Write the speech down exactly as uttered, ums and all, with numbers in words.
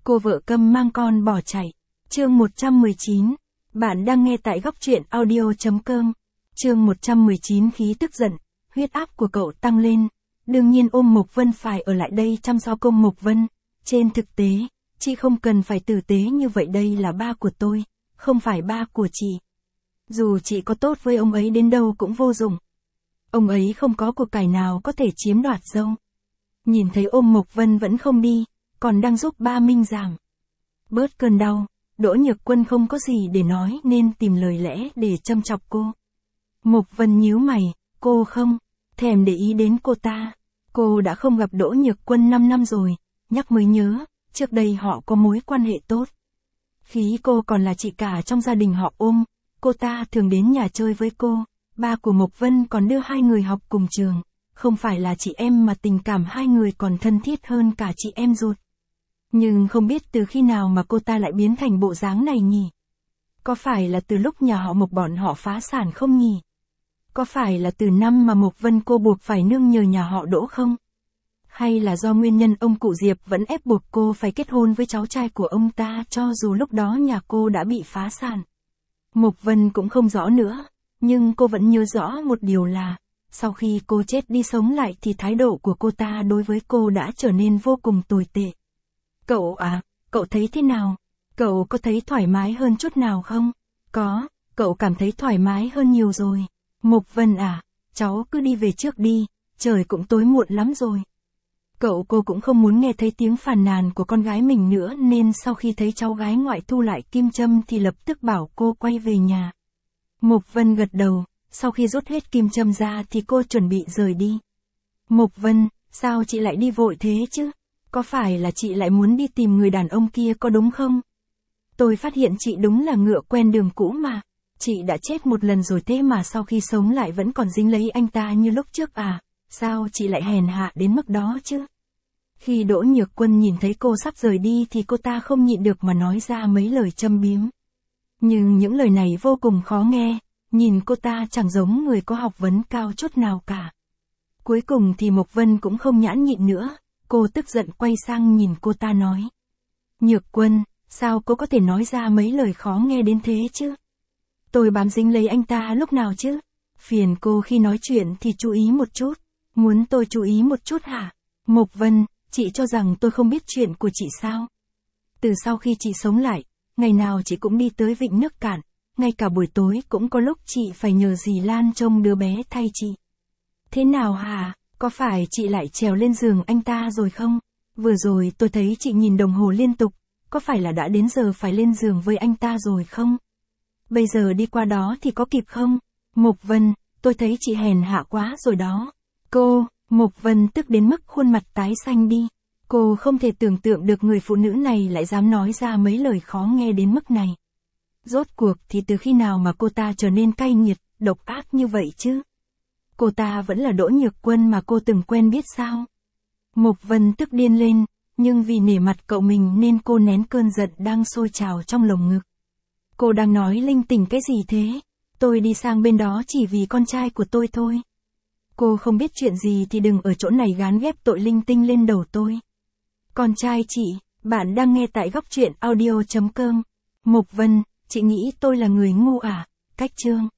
cô vợ câm mang con bỏ chạy. Chương một trăm mười chín. Bạn đang nghe tại góc truyện audio.com. Chương một trăm mười chín. Khí tức giận, huyết áp của cậu tăng lên. Đương nhiên ôm Mộc Vân phải ở lại đây chăm sóc cô Mộc Vân. Trên thực tế, chị không cần phải tử tế như vậy, đây là ba của tôi, không phải ba của chị. Dù chị có tốt với ông ấy đến đâu cũng vô dụng. Ông ấy không có của cải nào có thể chiếm đoạt dâu. Nhìn thấy ôm Mộc Vân vẫn không đi, còn đang giúp ba Minh giảm bớt cơn đau, Đỗ Nhược Quân không có gì để nói nên tìm lời lẽ để châm chọc cô. Mộc Vân nhíu mày, cô không thèm để ý đến cô ta. Cô đã không gặp Đỗ Nhược Quân năm năm rồi, nhắc mới nhớ, trước đây họ có mối quan hệ tốt. Khi cô còn là chị cả trong gia đình họ ôm, cô ta thường đến nhà chơi với cô, ba của Mộc Vân còn đưa hai người học cùng trường, không phải là chị em mà tình cảm hai người còn thân thiết hơn cả chị em ruột. Nhưng không biết từ khi nào mà cô ta lại biến thành bộ dáng này nhỉ? Có phải là từ lúc nhà họ Mộc bọn họ phá sản không nhỉ? Có phải là từ năm mà Mộc Vân cô buộc phải nương nhờ nhà họ Đỗ không? Hay là do nguyên nhân ông cụ Diệp vẫn ép buộc cô phải kết hôn với cháu trai của ông ta cho dù lúc đó nhà cô đã bị phá sản? Mộc Vân cũng không rõ nữa, nhưng cô vẫn nhớ rõ một điều là, sau khi cô chết đi sống lại thì thái độ của cô ta đối với cô đã trở nên vô cùng tồi tệ. Cậu à, cậu thấy thế nào? Cậu có thấy thoải mái hơn chút nào không? Có, cậu cảm thấy thoải mái hơn nhiều rồi. Mộc Vân à, cháu cứ đi về trước đi, trời cũng tối muộn lắm rồi. Cậu cô cũng không muốn nghe thấy tiếng phàn nàn của con gái mình nữa nên sau khi thấy cháu gái ngoại thu lại kim châm thì lập tức bảo cô quay về nhà. Mộc Vân gật đầu, sau khi rút hết kim châm ra thì cô chuẩn bị rời đi. Mộc Vân, sao chị lại đi vội thế chứ? Có phải là chị lại muốn đi tìm người đàn ông kia có đúng không? Tôi phát hiện chị đúng là ngựa quen đường cũ mà. Chị đã chết một lần rồi thế mà sau khi sống lại vẫn còn dính lấy anh ta như lúc trước à? Sao chị lại hèn hạ đến mức đó chứ? Khi Đỗ Nhược Quân nhìn thấy cô sắp rời đi thì cô ta không nhịn được mà nói ra mấy lời châm biếm. Nhưng những lời này vô cùng khó nghe, nhìn cô ta chẳng giống người có học vấn cao chút nào cả. Cuối cùng thì Mộc Vân cũng không nhãn nhịn nữa, cô tức giận quay sang nhìn cô ta nói. Nhược Quân, sao cô có thể nói ra mấy lời khó nghe đến thế chứ? Tôi bám dính lấy anh ta lúc nào chứ? Phiền cô khi nói chuyện thì chú ý một chút. Muốn tôi chú ý một chút hả? Mộc Vân, chị cho rằng tôi không biết chuyện của chị sao? Từ sau khi chị sống lại, ngày nào chị cũng đi tới vịnh nước Cạn, ngay cả buổi tối cũng có lúc chị phải nhờ dì Lan trông đứa bé thay chị. Thế nào hả? Có phải chị lại trèo lên giường anh ta rồi không? Vừa rồi tôi thấy chị nhìn đồng hồ liên tục, có phải là đã đến giờ phải lên giường với anh ta rồi không? Bây giờ đi qua đó thì có kịp không? Mộc Vân, tôi thấy chị hèn hạ quá rồi đó. Cô, Mộc Vân tức đến mức khuôn mặt tái xanh đi. Cô không thể tưởng tượng được người phụ nữ này lại dám nói ra mấy lời khó nghe đến mức này. Rốt cuộc thì từ khi nào mà cô ta trở nên cay nghiệt, độc ác như vậy chứ? Cô ta vẫn là Đỗ Nhược Quân mà cô từng quen biết sao? Mộc Vân tức điên lên, nhưng vì nể mặt cậu mình nên cô nén cơn giận đang sôi trào trong lồng ngực. Cô đang nói linh tinh cái gì thế? Tôi đi sang bên đó chỉ vì con trai của tôi thôi. Cô không biết chuyện gì thì đừng ở chỗ này gán ghép tội linh tinh lên đầu tôi. Con trai chị, bạn đang nghe tại góc truyện audio.com. Mộc Vân, chị nghĩ tôi là người ngu à? Cách chương.